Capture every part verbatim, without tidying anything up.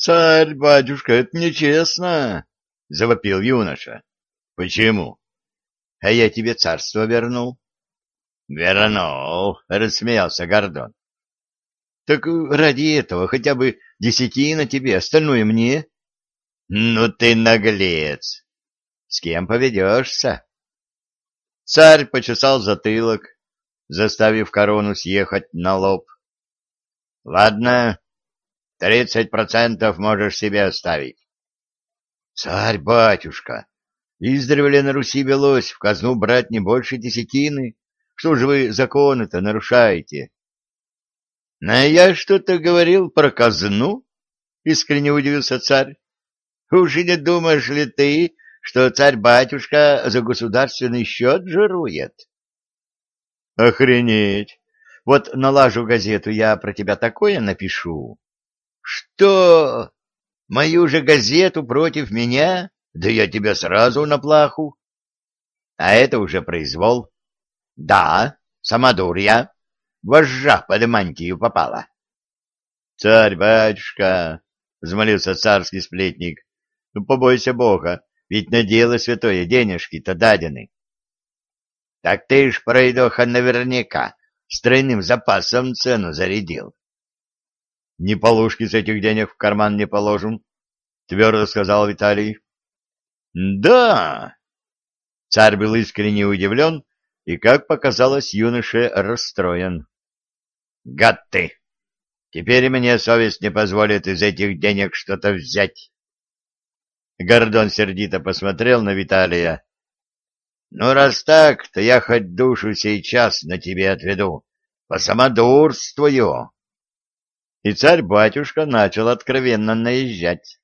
Царь-батюшка, это нечестно, — завопил юноша. — Почему? — А я тебе царство вернул. — Вернул, — рассмеялся Гордон. — Так ради этого хотя бы десятина тебе, остальное мне. — Ну ты наглец! С кем поведешься? Царь почесал затылок, заставив корону съехать на лоб. — Ладно, тридцать процентов можешь себе оставить. — Царь-батюшка, издревле на Руси велось в казну брать не больше десятины. Что же вы законы-то нарушаете? — А я что-то говорил про казну? — искренне удивился царь. — Уж и не думаешь ли ты, что царь-батюшка за государственный счет жирует? — Охренеть! Вот налажу газету, я про тебя такое напишу. — Что? Мою же газету против меня? Да я тебя сразу на плаху. А это уже произвол. Да, самодурья. Вожжа под мантию попала. — Царь-батюшка, — взмолился царский сплетник, — ну побойся Бога, ведь на дело святое денежки-то дадены. — Так ты ж, пройдоха, наверняка с тройным запасом цену зарядил. — Ни полушки с этих денег в карман не положим, — твердо сказал Виталий. — Да! Царь был искренне удивлен и, как показалось, юноше расстроен. — Гад ты! Теперь мне совесть не позволит из этих денег что-то взять. Гордон сердито посмотрел на Виталия. — Ну, раз так, то я хоть душу сейчас на тебе отведу. Посамодурствую. И царь-батюшка начал откровенно наезжать.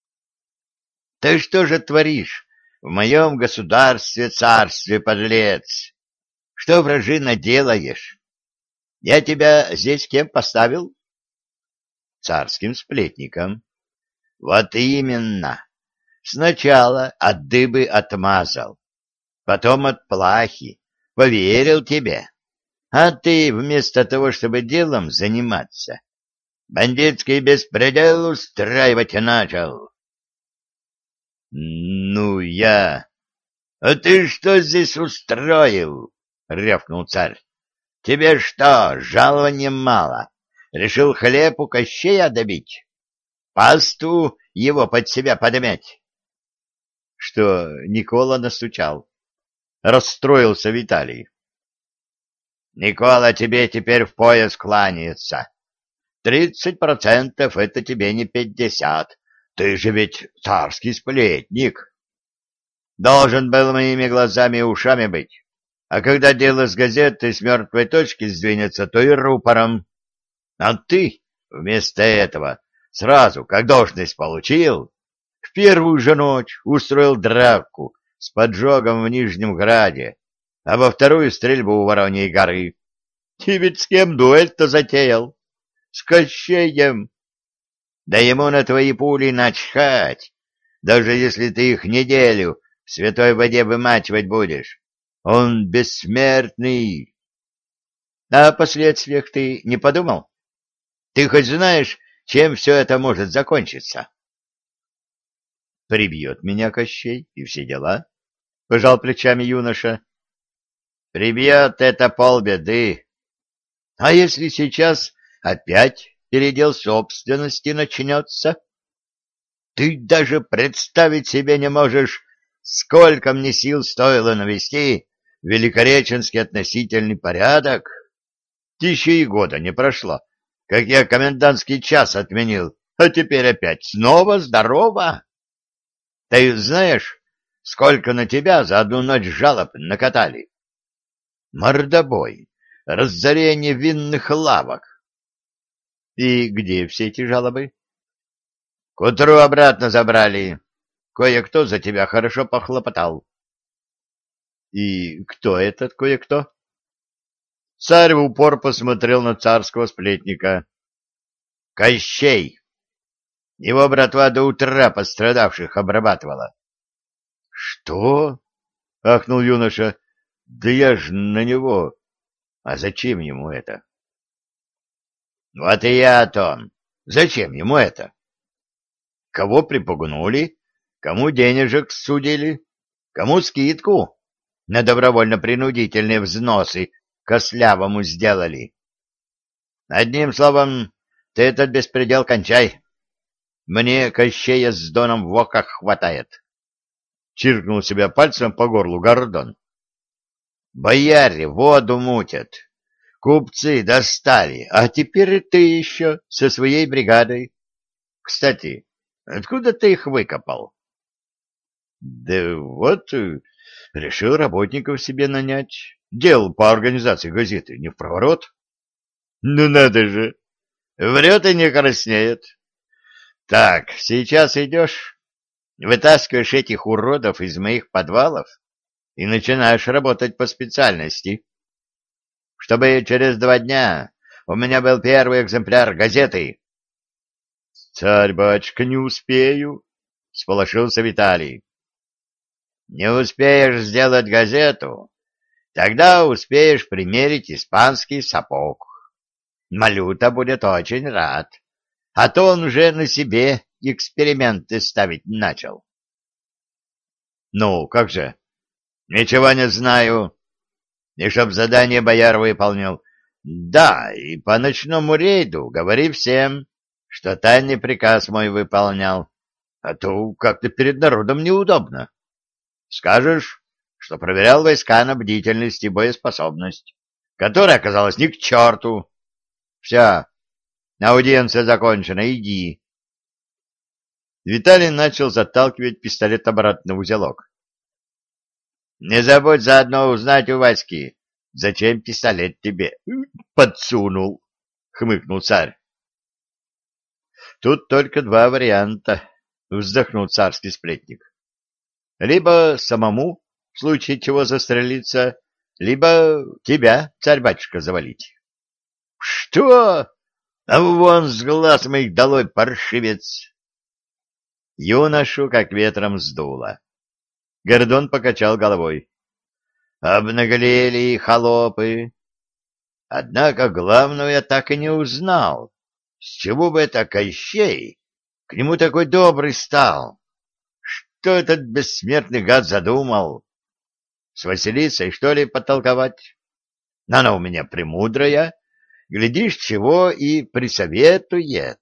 — Ты что же творишь в моем государстве-царстве, подлец? Что, вражина, делаешь? Я тебя здесь кем поставил? — Царским сплетником. — Вот именно. Сначала от дыбы отмазал, потом от плахи, поверил тебе. А ты, вместо того, чтобы делом заниматься, бандитский беспредел устраивать начал. — Ну, я... — А ты что здесь устроил? — рявкнул царь. — Тебе что, жалованья мало? Решил хлеб у Кощея добить? Пасту его под себя подмять? Что, Никола настучал? Расстроился Виталий. — Никола тебе теперь в пояс кланяется. Тридцать процентов — это тебе не пятьдесят. Ты же ведь царский сплетник. Должен был моими глазами и ушами быть. А когда дело с газетой с мертвой точки сдвинется, то и рупором. А ты вместо этого сразу, как должность получил, в первую же ночь устроил драку с поджогом в Нижнем Граде, а во вторую стрельбу у Вороньей горы. Ты ведь с кем дуэль-то затеял? С Кощеем. Да ему на твои пули начхать, даже если ты их неделю в святой воде вымачивать будешь. Он бессмертный. А о последствиях ты не подумал? Ты хоть знаешь, чем все это может закончиться? Прибьет меня Кощей, и все дела, — пожал плечами юноша. Прибьет — это полбеды. А если сейчас опять передел собственности начнется? Ты даже представить себе не можешь, сколько мне сил стоило навести великореченский относительный порядок. Еще и года не прошло, как я комендантский час отменил, а теперь опять снова здорово. Ты знаешь, сколько на тебя за одну ночь жалоб накатали? Мордобой, разорение винных лавок. И где все эти жалобы? К утру обратно забрали. Кое-кто за тебя хорошо похлопотал. И кто этот кое-кто? Царь в упор посмотрел на царского сплетника. Кощей. Его братва до утра пострадавших обрабатывала. — Что? — ахнул юноша. — Да я ж на него. А зачем ему это? — Вот и я о том. Зачем ему это? кого припугнули, кому денежек судили, кому скидку на добровольно-принудительные взносы кослявому сделали. Одним словом, ты этот беспредел кончай. Мне Кощея с Доном в оках хватает. Чиркнул себя пальцем по горлу Гордон. Бояре воду мутят, купцы достали, а теперь и ты еще со своей бригадой. Кстати, откуда ты их выкопал? Да вот, решил работников себе нанять. Делал по организации газеты, не в проворот. Ну надо же, врет и не краснеет. Так, сейчас идешь, вытаскиваешь этих уродов из моих подвалов и начинаешь работать по специальности, чтобы через два дня у меня был первый экземпляр газеты. — Царь-батюшка, не успею, — сполошился Виталий. — Не успеешь сделать газету, тогда успеешь примерить испанский сапог. Малюта будет очень рад, а то он уже на себе эксперименты ставить начал. — Ну, как же? Ничего не знаю. И чтоб задание бояр выполнил. Да, и по ночному рейду говори всем, что тайный приказ мой выполнял, а то как-то перед народом неудобно. Скажешь, что проверял войска на бдительность и боеспособность, которая оказалась ни к черту. Все, аудиенция закончена, иди. Виталий начал заталкивать пистолет обратно в узелок. Не забудь заодно узнать у Васьки, зачем пистолет тебе подсунул, — хмыкнул царь. Тут только два варианта, — вздохнул царский сплетник. Либо самому, в случае чего застрелиться, либо тебя, царь-батюшка, завалить. — Что? А вон с глаз моих долой, паршивец! Юношу как ветром сдуло. Гордон покачал головой. Обнаглели холопы. Однако главного я так и не узнал. С чего бы это Кощей к нему такой добрый стал? Что этот бессмертный гад задумал? С Василисой, что ли, потолковать? Она у меня премудрая, глядишь, чего и присоветует.